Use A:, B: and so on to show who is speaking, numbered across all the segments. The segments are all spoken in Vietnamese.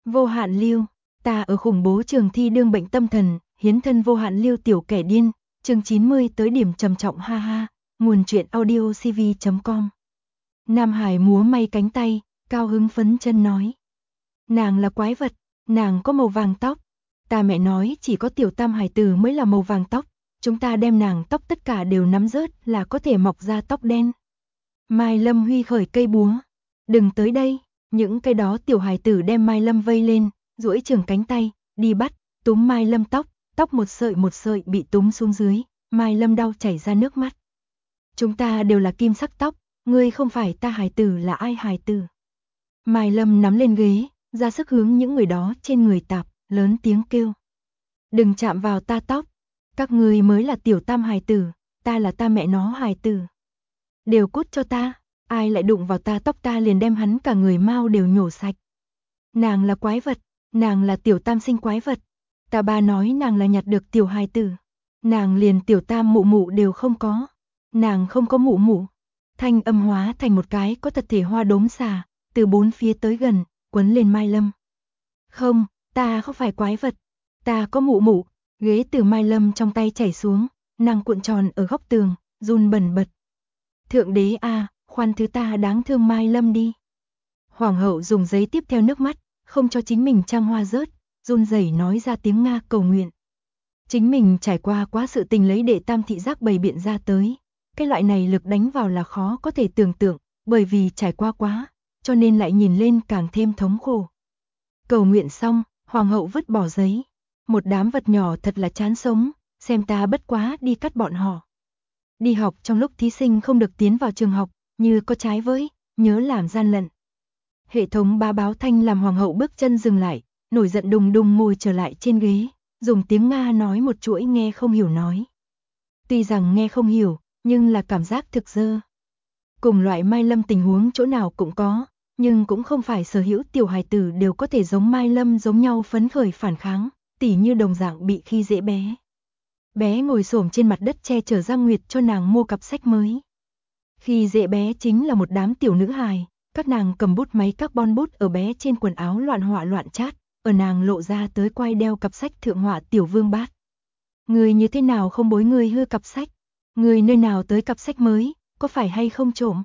A: Vô hạn lưu, ta ở khủng bố trường thi đương bệnh tâm thần, hiến thân vô hạn lưu tiểu kẻ điên, chương 90 tới điểm trầm trọng ha ha, nguồn truyện audio cv.com. Nam Hải múa may cánh tay, cao hứng phấn chân nói. Nàng là quái vật, nàng có màu vàng tóc. Ta mẹ nói chỉ có tiểu tam hải tử mới là màu vàng tóc, chúng ta đem nàng tóc tất cả đều nắm rớt là có thể mọc ra tóc đen. Mai Lâm huy khởi cây búa. Đừng tới đây, những cái đó tiểu hài tử đem Mai Lâm vây lên, duỗi trường cánh tay, đi bắt, túm Mai Lâm tóc một sợi bị túm xuống dưới, Mai Lâm đau chảy ra nước mắt. Chúng ta đều là kim sắc tóc, ngươi không phải ta hài tử là ai hài tử. Mai Lâm nắm lên ghế, ra sức hướng những người đó trên người tạp, lớn tiếng kêu. Đừng chạm vào ta tóc, các ngươi mới là tiểu tam hài tử, ta là ta mẹ nó hài tử. Đều cút cho ta, ai lại đụng vào ta tóc ta liền đem hắn cả người mau đều nhổ sạch. Nàng là quái vật, nàng là tiểu tam sinh quái vật. Ta ba nói nàng là nhặt được tiểu hài tử. Nàng liền tiểu tam mụ mụ đều không có. Nàng không có mụ mụ. Thanh âm hóa thành một cái có thật thể hoa đốm xà, từ bốn phía tới gần, quấn lên Mai Lâm. Không, ta không phải quái vật. Ta có mụ mụ. Ghế từ Mai Lâm trong tay chảy xuống, nàng cuộn tròn ở góc tường, run bần bật. Thượng đế a, khoan thứ ta đáng thương Mai Lâm đi. Hoàng hậu dùng giấy tiếp theo nước mắt, không cho chính mình trang hoa rớt, run rẩy nói ra tiếng Nga cầu nguyện. Chính mình trải qua quá sự tình lấy đệ tam thị giác bày biện ra tới. Cái loại này lực đánh vào là khó có thể tưởng tượng, bởi vì trải qua quá, cho nên lại nhìn lên càng thêm thống khổ. Cầu nguyện xong, hoàng hậu vứt bỏ giấy. Một đám vật nhỏ thật là chán sống, xem ta bất quá đi cắt bọn họ. Đi học trong lúc thí sinh không được tiến vào trường học, như có trái với, nhớ làm gian lận. Hệ thống báo thanh làm hoàng hậu bước chân dừng lại, nổi giận đùng đùng ngồi trở lại trên ghế, dùng tiếng Nga nói một chuỗi nghe không hiểu nói. Tuy rằng nghe không hiểu, nhưng là cảm giác thực dơ. Cùng loại Mai Lâm tình huống chỗ nào cũng có, nhưng cũng không phải sở hữu tiểu hài tử đều có thể giống Mai Lâm giống nhau phấn khởi phản kháng, tỉ như đồng dạng bị khi dễ bé. Bé ngồi xổm trên mặt đất che chở Giang Nguyệt cho nàng mua cặp sách mới. Khi dễ bé chính là một đám tiểu nữ hài, các nàng cầm bút máy carbon bút ở bé trên quần áo loạn họa loạn chát, ở nàng lộ ra tới quay đeo cặp sách thượng họa tiểu vương bát. Người như thế nào không bối người hư cặp sách? Người nơi nào tới cặp sách mới, có phải hay không trộm?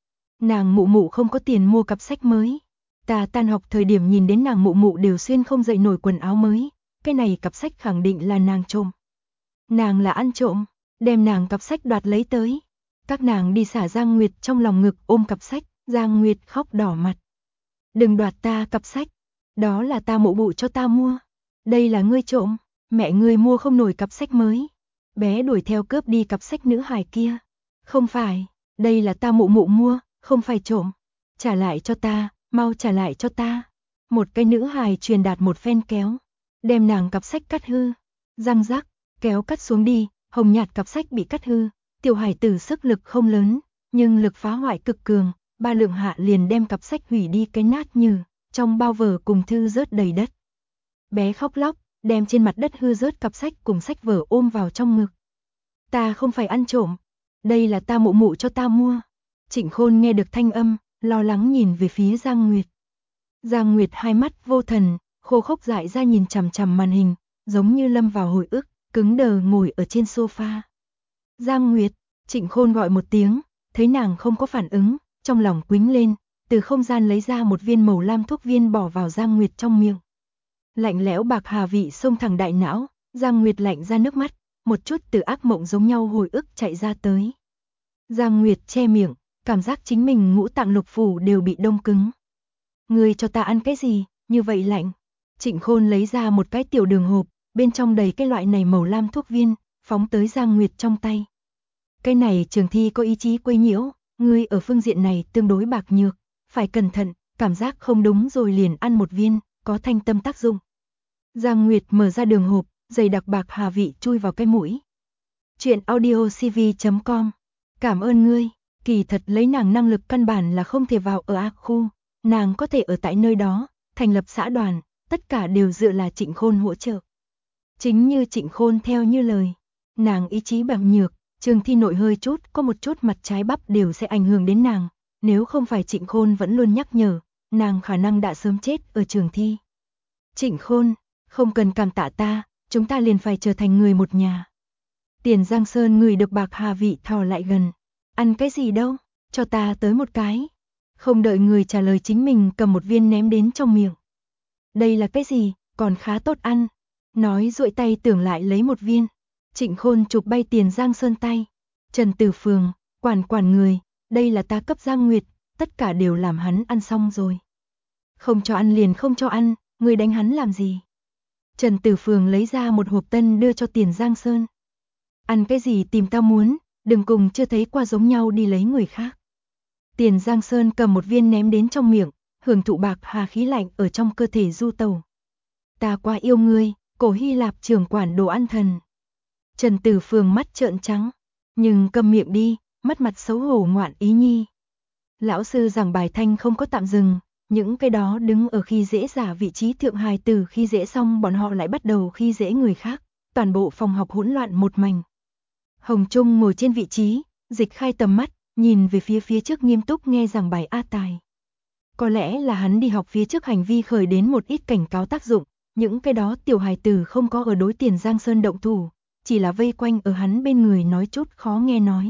A: Nàng mụ mụ không có tiền mua cặp sách mới. Ta tan học thời điểm nhìn đến nàng mụ mụ đều xuyên không dậy nổi quần áo mới, cái này cặp sách khẳng định là nàng trộm. Nàng là ăn trộm, đem nàng cặp sách đoạt lấy tới. Các nàng đi xả Giang Nguyệt trong lòng ngực ôm cặp sách, Giang Nguyệt khóc đỏ mặt. Đừng đoạt ta cặp sách, đó là ta mụ mụ cho ta mua. Đây là ngươi trộm, mẹ ngươi mua không nổi cặp sách mới. Bé đuổi theo cướp đi cặp sách nữ hài kia. Không phải, đây là ta mụ mụ mua, không phải trộm. Trả lại cho ta, mau trả lại cho ta. Một cái nữ hài truyền đạt một phen kéo, đem nàng cặp sách cắt hư. Răng rắc, kéo cắt xuống đi, hồng nhạt cặp sách bị cắt hư. Tiểu hải tử sức lực không lớn, nhưng lực phá hoại cực cường, 3 lượng hạ liền đem cặp sách hủy đi cái nát như, trong bao vở cùng thư rớt đầy đất. Bé khóc lóc, đem trên mặt đất hư rớt cặp sách cùng sách vở ôm vào trong ngực. Ta không phải ăn trộm, đây là ta mụ mụ cho ta mua. Trịnh Khôn nghe được thanh âm, lo lắng nhìn về phía Giang Nguyệt. Giang Nguyệt hai mắt vô thần, khô khốc dại ra nhìn chằm chằm màn hình, giống như lâm vào hồi ức, cứng đờ ngồi ở trên sofa. Giang Nguyệt, Trịnh Khôn gọi một tiếng, thấy nàng không có phản ứng, trong lòng quĩnh lên, từ không gian lấy ra một viên màu lam thuốc viên bỏ vào Giang Nguyệt trong miệng. Lạnh lẽo bạc hà vị xông thẳng đại não, Giang Nguyệt lạnh ra nước mắt, một chút từ ác mộng giống nhau hồi ức chạy ra tới. Giang Nguyệt che miệng, cảm giác chính mình ngũ tạng lục phủ đều bị đông cứng. Ngươi cho ta ăn cái gì, như vậy lạnh? Trịnh Khôn lấy ra một cái tiểu đường hộp, bên trong đầy cái loại này màu lam thuốc viên, phóng tới Giang Nguyệt trong tay. Cái này trường thi có ý chí quấy nhiễu, ngươi ở phương diện này tương đối bạc nhược, phải cẩn thận, cảm giác không đúng rồi liền ăn một viên, có thanh tâm tác dụng. Giang Nguyệt mở ra đường hộp, dày đặc bạc hà vị chui vào cái mũi. Chuyện audio cv.com. Cảm ơn ngươi, kỳ thật lấy nàng năng lực căn bản là không thể vào ở ác khu, nàng có thể ở tại nơi đó, thành lập xã đoàn, tất cả đều dựa là Trịnh Khôn hỗ trợ. Chính như Trịnh Khôn theo như lời, nàng ý chí bạc nhược, trường thi nội hơi chút có một chút mặt trái bắp đều sẽ ảnh hưởng đến nàng, nếu không phải Trịnh Khôn vẫn luôn nhắc nhở, nàng khả năng đã sớm chết ở trường thi. Trịnh Khôn, không cần cảm tạ ta, chúng ta liền phải trở thành người một nhà. Tiền Giang Sơn ngửi được bạc hà vị thò lại gần. Ăn cái gì đâu, cho ta tới một cái. Không đợi người trả lời chính mình cầm một viên ném đến trong miệng. Đây là cái gì, còn khá tốt ăn. Nói duỗi tay tưởng lại lấy một viên. Trịnh Khôn chụp bay Tiền Giang Sơn tay. Trần Tử Phường, quản người, đây là ta cấp Giang Nguyệt, tất cả đều làm hắn ăn xong rồi. Không cho ăn liền không cho ăn, người đánh hắn làm gì? Trần Tử Phường lấy ra một hộp tân đưa cho Tiền Giang Sơn. Ăn cái gì tìm tao muốn, đừng cùng chưa thấy qua giống nhau đi lấy người khác. Tiền Giang Sơn cầm một viên ném đến trong miệng, hưởng thụ bạc hà khí lạnh ở trong cơ thể du tẩu. Ta quá yêu ngươi, cổ Hy Lạp trưởng quản đồ ăn thần. Trần Tử Phường mắt trợn trắng, nhưng câm miệng đi, mất mặt xấu hổ ngoạn ý nhi. Lão sư giảng bài thanh không có tạm dừng, những cái đó đứng ở khi dễ giả vị trí thượng hài tử khi dễ xong bọn họ lại bắt đầu khi dễ người khác, toàn bộ phòng học hỗn loạn một mảnh. Hồng Trung ngồi trên vị trí, dịch khai tầm mắt, nhìn về phía trước nghiêm túc nghe giảng bài A Tài. Có lẽ là hắn đi học phía trước hành vi khởi đến một ít cảnh cáo tác dụng, những cái đó tiểu hài tử không có ở đối Tiền Giang Sơn động thủ, chỉ là vây quanh ở hắn bên người nói chút khó nghe nói.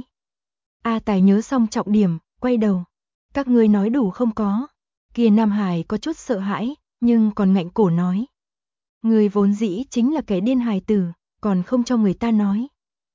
A: A Tài nhớ xong trọng điểm, quay đầu. Các ngươi nói đủ không có? Kia Nam Hải có chút sợ hãi, nhưng còn ngạnh cổ nói. Người vốn dĩ chính là kẻ điên hài tử, còn không cho người ta nói.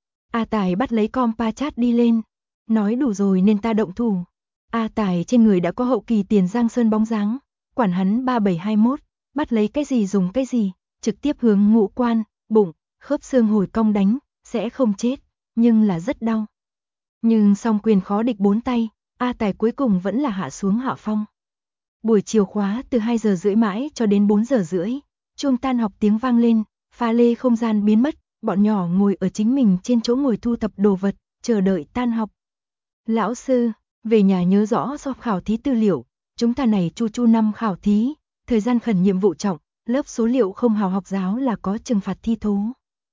A: A Tài bắt lấy compa chat đi lên, nói đủ rồi nên ta động thủ. A Tài trên người đã có hậu kỳ Tiền Giang Sơn bóng dáng, quản hắn 3721, bắt lấy cái gì dùng cái gì, trực tiếp hướng ngũ quan, bụng, khớp xương hồi cong đánh, sẽ không chết, nhưng là rất đau. Nhưng song quyền khó địch bốn tay, A Tài cuối cùng vẫn là hạ xuống hạ phong. Buổi chiều khóa từ 2 giờ rưỡi mãi cho đến 4 giờ rưỡi, chuông tan học tiếng vang lên, pha lê không gian biến mất, bọn nhỏ ngồi ở chính mình trên chỗ ngồi thu thập đồ vật, chờ đợi tan học. Lão sư, về nhà nhớ rõ so khảo thí tư liệu, chúng ta này chu năm khảo thí, thời gian khẩn nhiệm vụ trọng, lớp số liệu không hào học giáo là có trừng phạt thi thố.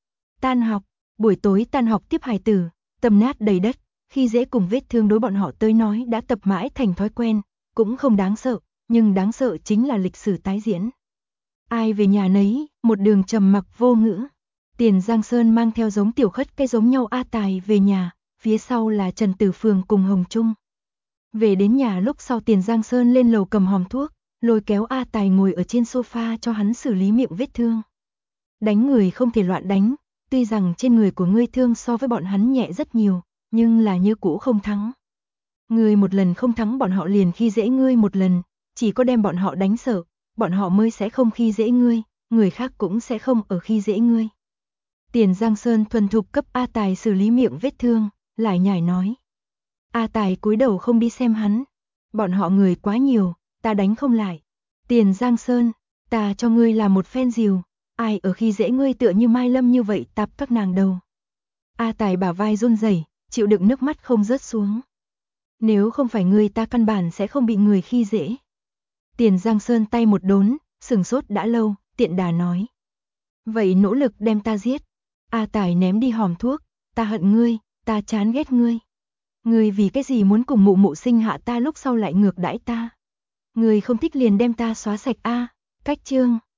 A: Tan học, buổi tối tan học tiếp hài tử, tâm nát đầy đất, khi dễ cùng vết thương đối bọn họ tới nói đã tập mãi thành thói quen, cũng không đáng sợ, nhưng đáng sợ chính là lịch sử tái diễn. Ai về nhà nấy, một đường trầm mặc vô ngữ. Tiền Giang Sơn mang theo giống tiểu khất cái giống nhau A Tài về nhà, phía sau là Trần Tử Phường cùng Hồng Trung. Về đến nhà lúc sau Tiền Giang Sơn lên lầu cầm hòm thuốc, lôi kéo A Tài ngồi ở trên sofa cho hắn xử lý miệng vết thương. Đánh người không thể loạn đánh, tuy rằng trên người của ngươi thương so với bọn hắn nhẹ rất nhiều, nhưng là như cũ không thắng. Ngươi một lần không thắng bọn họ liền khi dễ ngươi một lần, chỉ có đem bọn họ đánh sợ, bọn họ mới sẽ không khi dễ ngươi, người khác cũng sẽ không ở khi dễ ngươi. Tiền Giang Sơn thuần thục cấp A Tài xử lý miệng vết thương, lại nhảy nói. A Tài cúi đầu không đi xem hắn. Bọn họ người quá nhiều, ta đánh không lại. Tiền Giang Sơn, ta cho ngươi làm một phen rìu, ai ở khi dễ ngươi tựa như Mai Lâm như vậy tạp các nàng đầu. A Tài bả vai run rẩy, chịu đựng nước mắt không rớt xuống. Nếu không phải ngươi ta căn bản sẽ không bị người khi dễ. Tiền Giang Sơn tay một đốn, sừng sốt đã lâu, tiện đà nói. Vậy nỗ lực đem ta giết. A Tài ném đi hòm thuốc, ta hận ngươi, ta chán ghét ngươi. Ngươi vì cái gì muốn cùng mụ mụ sinh hạ ta lúc sau lại ngược đãi ta? Ngươi không thích liền đem ta xóa sạch a. Cách chương